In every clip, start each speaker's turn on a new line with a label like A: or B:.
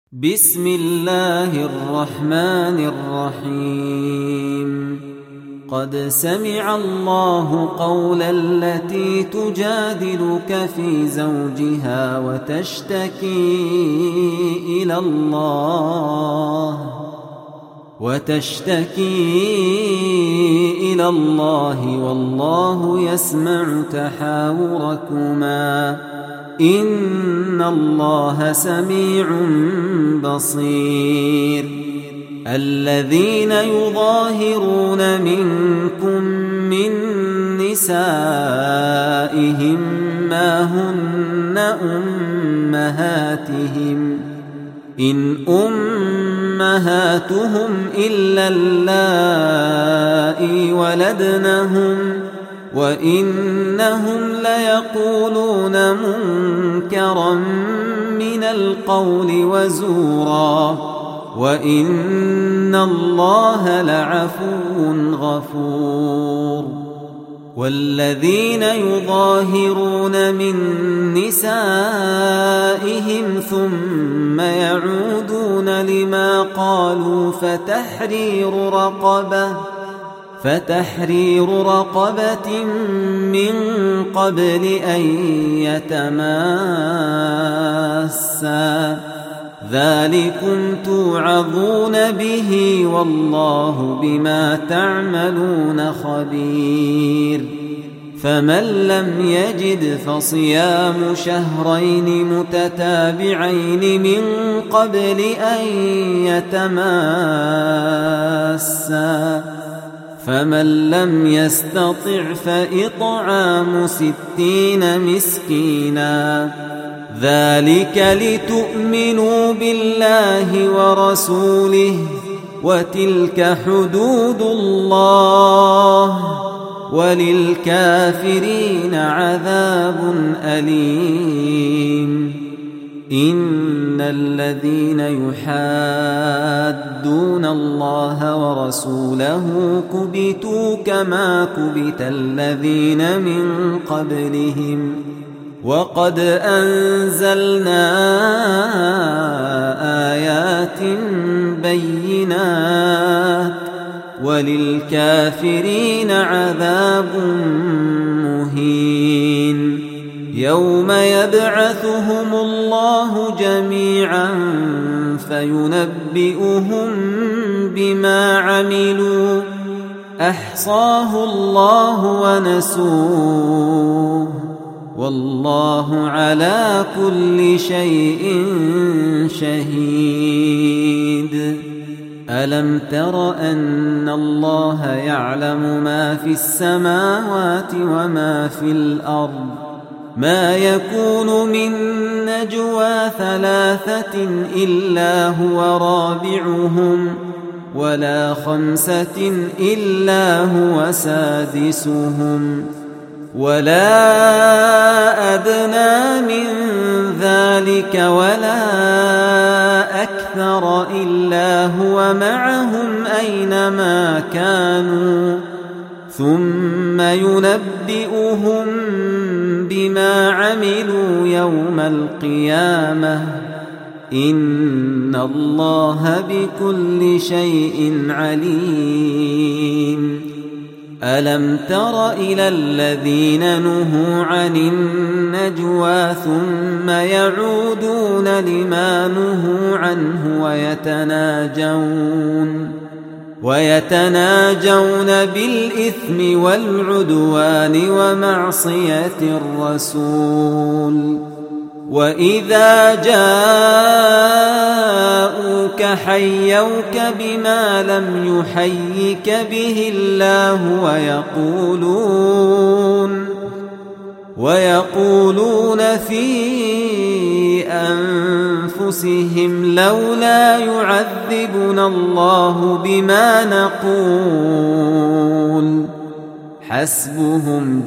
A: بسم الله الرحمن الرحيم. قد سمع الله قول التي تجادلك في زوجها وتشتكي إلى الله والله يسمع تحاوركما إن الله سميع بصير. الذين يظاهرون منكم من نسائهم ما هن أمهاتهم إن أمهاتهم إلا اللائي ولدنهم وإنهم ليقولون منكرا من القول وزورا وإن الله لعفو غفور. والذين يظاهرون من نسائهم ثم يعودون لما قالوا فتحرير رقبة من قبل أن يتماسا ذلكم توعظون به والله بما تعملون خبير. فمن لم يجد فصيام شهرين متتابعين من قبل أن يتماسا فمن لم يستطع فإطعام 60 مسكينا ذلك لتؤمنوا بالله ورسوله وتلك حدود الله وللكافرين عذاب أليم. إن الذين يحادون الله ورسوله كبتوا كما كبت الذين من قبلهم وقد أنزلنا آيات بينات وللكافرين عذاب مهين. يوم يبعثهم الله جميعا فينبئهم بما عملوا أحصاه الله ونسوه والله على كل شيء شهيد. ألم تر أن الله يعلم ما في السماوات وما في الأرض ما يكون من نجوى 3 إلا هو رابعهم ولا 5 إلا هو سادسهم ولا أدنى من ذلك ولا أكثر إلا هو معهم أينما كانوا ثم ينبئهم بما عملوا يوم القيامة إن الله بكل شيء عليم. ألم تر إلى الذين نهوا عن النجوى ثم يعودون لما نهوا عنه ويتناجون بالإثم والعدوان ومعصية الرسول وإذا جاءوك حيوك بما لم يحيك به الله ويقولون في أنفسهم لولا يعذبنا الله بما نقول حسبهم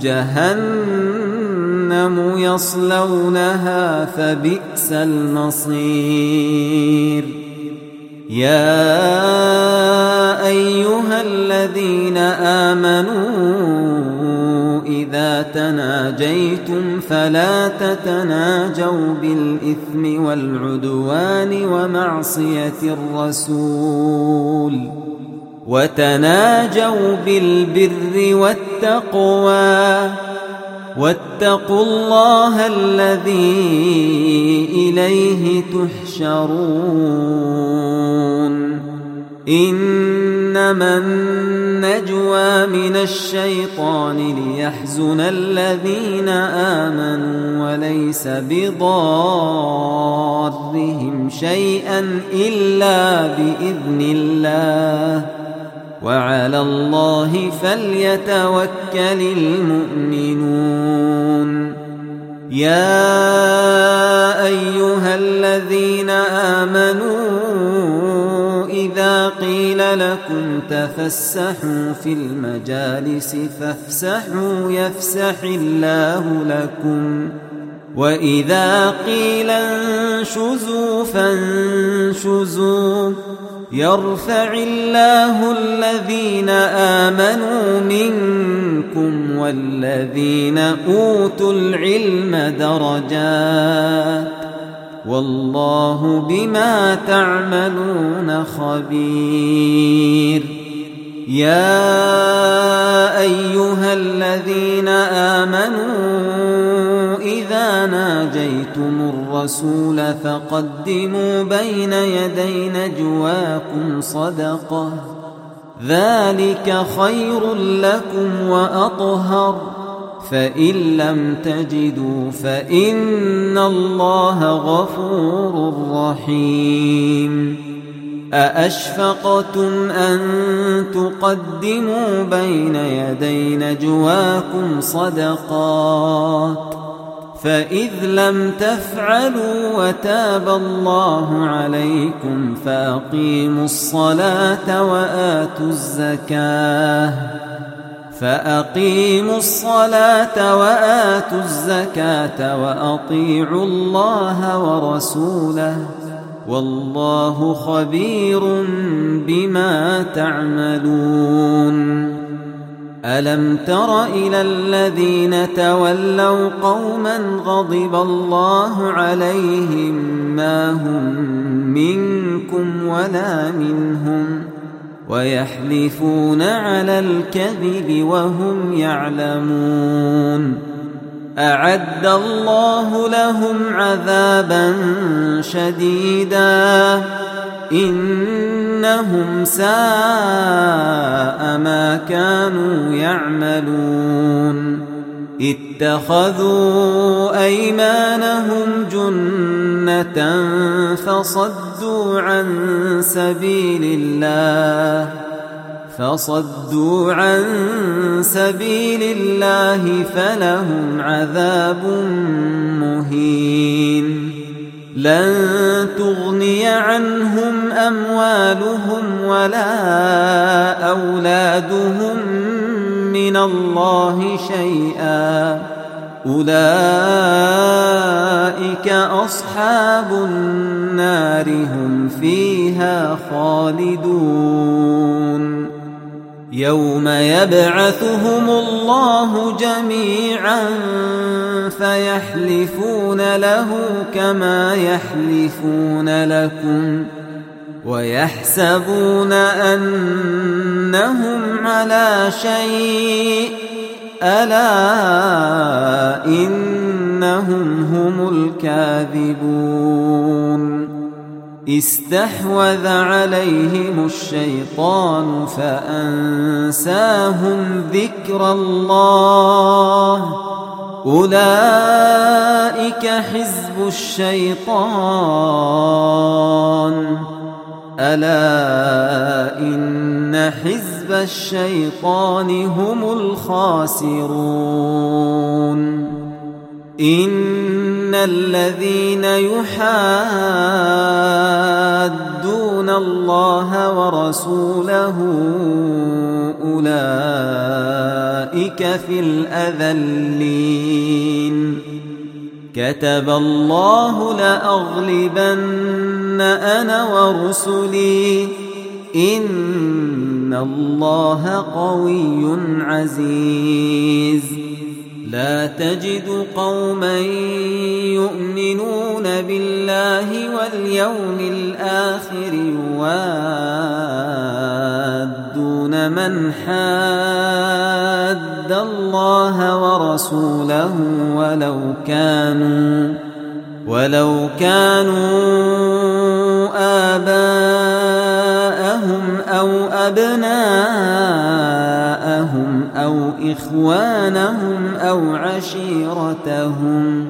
A: جهنم يصلونها فبئس المصير. يا أيها الذين آمنوا إذا تناجيتم فلا تتناجوا بالإثم والعدوان ومعصية الرسول، وتناجوا بالبر والتقوى، واتقوا الله الذي إليه تحشرون. إنما النجوى من الشيطان ليحزن الذين آمنوا وليس بضارهم شيئا إلا بإذن الله، وعلى الله فليتوكل المؤمنون. يا أيها الذين آمنوا إذا قيل لكم تفسحوا في المجالس فافسحوا يفسح الله لكم، وإذا قيل انشزوا فانشزوا يرفع الله الذين آمنوا منكم والذين أوتوا العلم درجات، والله بما تعملون خبير. يا أيها الذين آمنوا إذا ناجيتم الرسول فقدموا بين يدي نجواكم صدقة، ذلك خير لكم وأطهر، فإن لم تجدوا فإن الله غفور رحيم. أأشفقتم أن تقدموا بين يدي نجواكم صدقات، فإذ لم تفعلوا وتاب الله عليكم فأقيموا الصلاة وآتوا الزكاة وأطيعوا الله ورسوله، والله خبير بما تعملون. ألم تر إلى الذين تولوا قوما غضب الله عليهم ما هم منكم ولا منهم ويحلفون على الكذب وهم يعلمون. أعد الله لهم عذابا شديدا إنهم ساء ما كانوا يعملون. اتخذوا أيمانهم جنة فصدوا عن سبيل الله فلهم عذاب مهين. لن تغني عنهم أموالهم ولا أولادهم من الله شيئا، أولئك أصحاب النار هم فيها خالدون. يوم يبعثهم الله جميعا فيحلفون له كما يحلفون لكم ويحسبون أنهم على شيء، ألا إنهم هم الكاذبون. استحوذ عليهم الشيطان فأنساهم ذكر الله، أولئك حزب الشيطان، ألا إن حزب الشيطان هم الخاسرون. إن الذين يحادون الله ورسوله أولئك في الأذلين. كتب الله لأغلبن أنا ورسلي إن الله قوي عزيز. لا تجد قوما يؤمنون بالله واليوم الآخر يوادون من حاد الله ورسوله ولو كانوا آباءهم أو أبناءهم أو إخوانهم أو عشيرتهم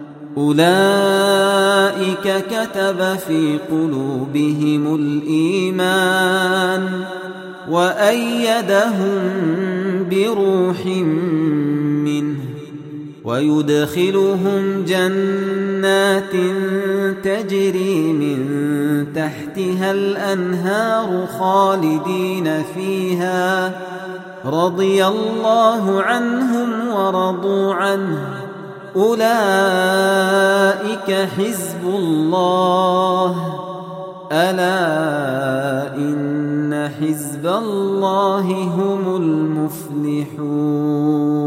A: أولئك كتب في قلوبهم الإيمان وأيدهم بروح منه ويدخلهم جنات تجري من تحتها الأنهار خالدين فيها رضي الله عنهم ورضوا عنه أولئك حزب الله ألا إن حزب الله هم المفلحون